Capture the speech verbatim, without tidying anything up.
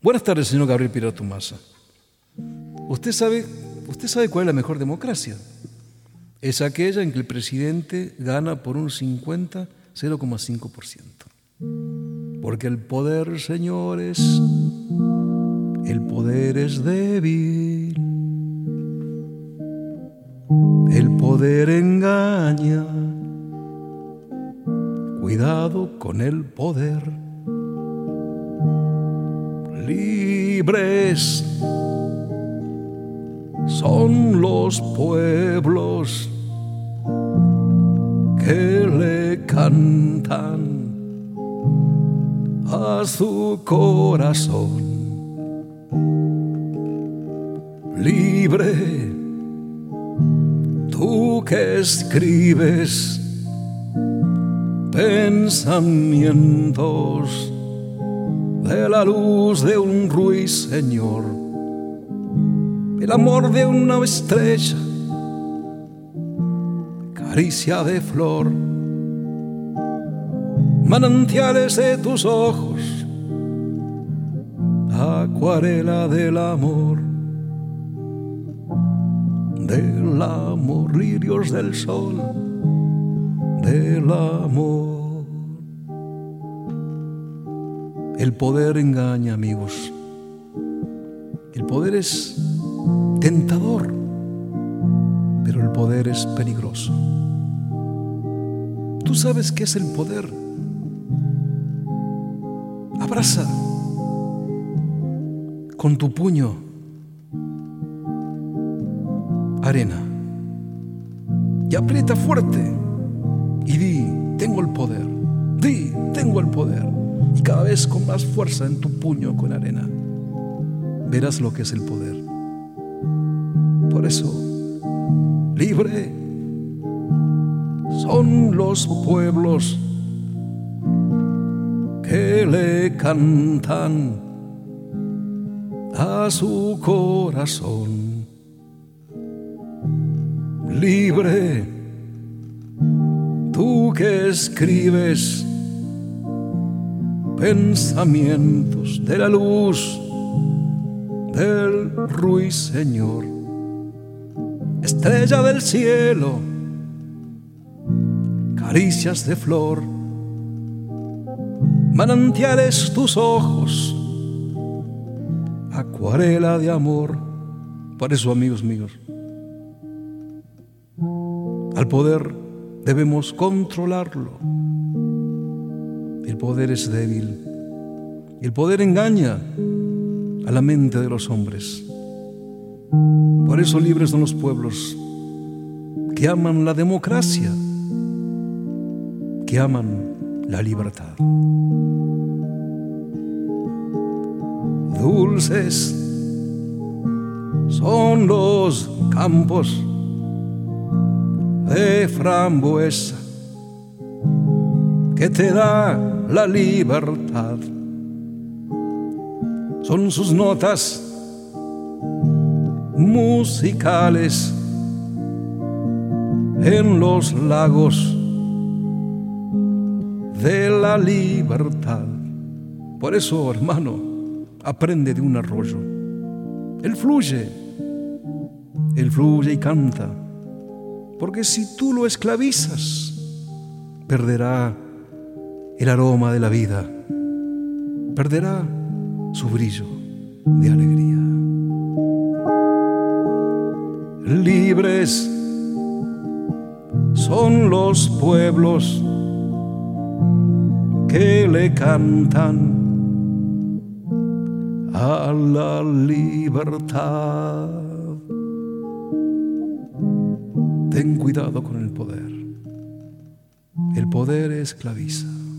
Buenas tardes, señor Gabriel Pirato Massa. ¿Usted sabe, ¿Usted sabe cuál es la mejor democracia? Es aquella en que el presidente gana por un cincuenta, cero coma cinco por ciento. Porque el poder, señores, el poder es débil. El poder engaña. Cuidado con el poder. Libres son los pueblos que le cantan a su corazón. Libre, tú que escribes pensamientos de la luz de un ruiseñor, el amor de una estrella, caricia de flor, manantiales de tus ojos, acuarela del amor, del amor, lirios del sol, del amor. El poder engaña, amigos. El poder es tentador, pero el poder es peligroso. ¿Tú sabes qué es el poder? Abraza con tu puño arena y aprieta fuerte y di, tengo el poder. Di, tengo el poder. Y cada vez con más fuerza en tu puño con arena verás lo que es el poder. Por eso, libre son los pueblos que le cantan a su corazón. Libre, tú que escribes pensamientos de la luz del ruiseñor, estrella del cielo, caricias de flor, manantiales tus ojos, acuarela de amor. Por eso, amigos míos, al poder debemos controlarlo. El poder es débil. El poder engaña a la mente de los hombres. Por eso libres son los pueblos que aman la democracia, que aman la libertad. Dulces son los campos de frambuesa que te da la libertad. Son sus notas musicales en los lagos de la libertad. Por eso, hermano, aprende de un arroyo. Él fluye, él fluye y canta, porque si tú lo esclavizas, perderá el aroma de la vida, perderá su brillo de alegría. Libres son los pueblos que le cantan a la libertad. Ten cuidado con el poder. El poder esclaviza.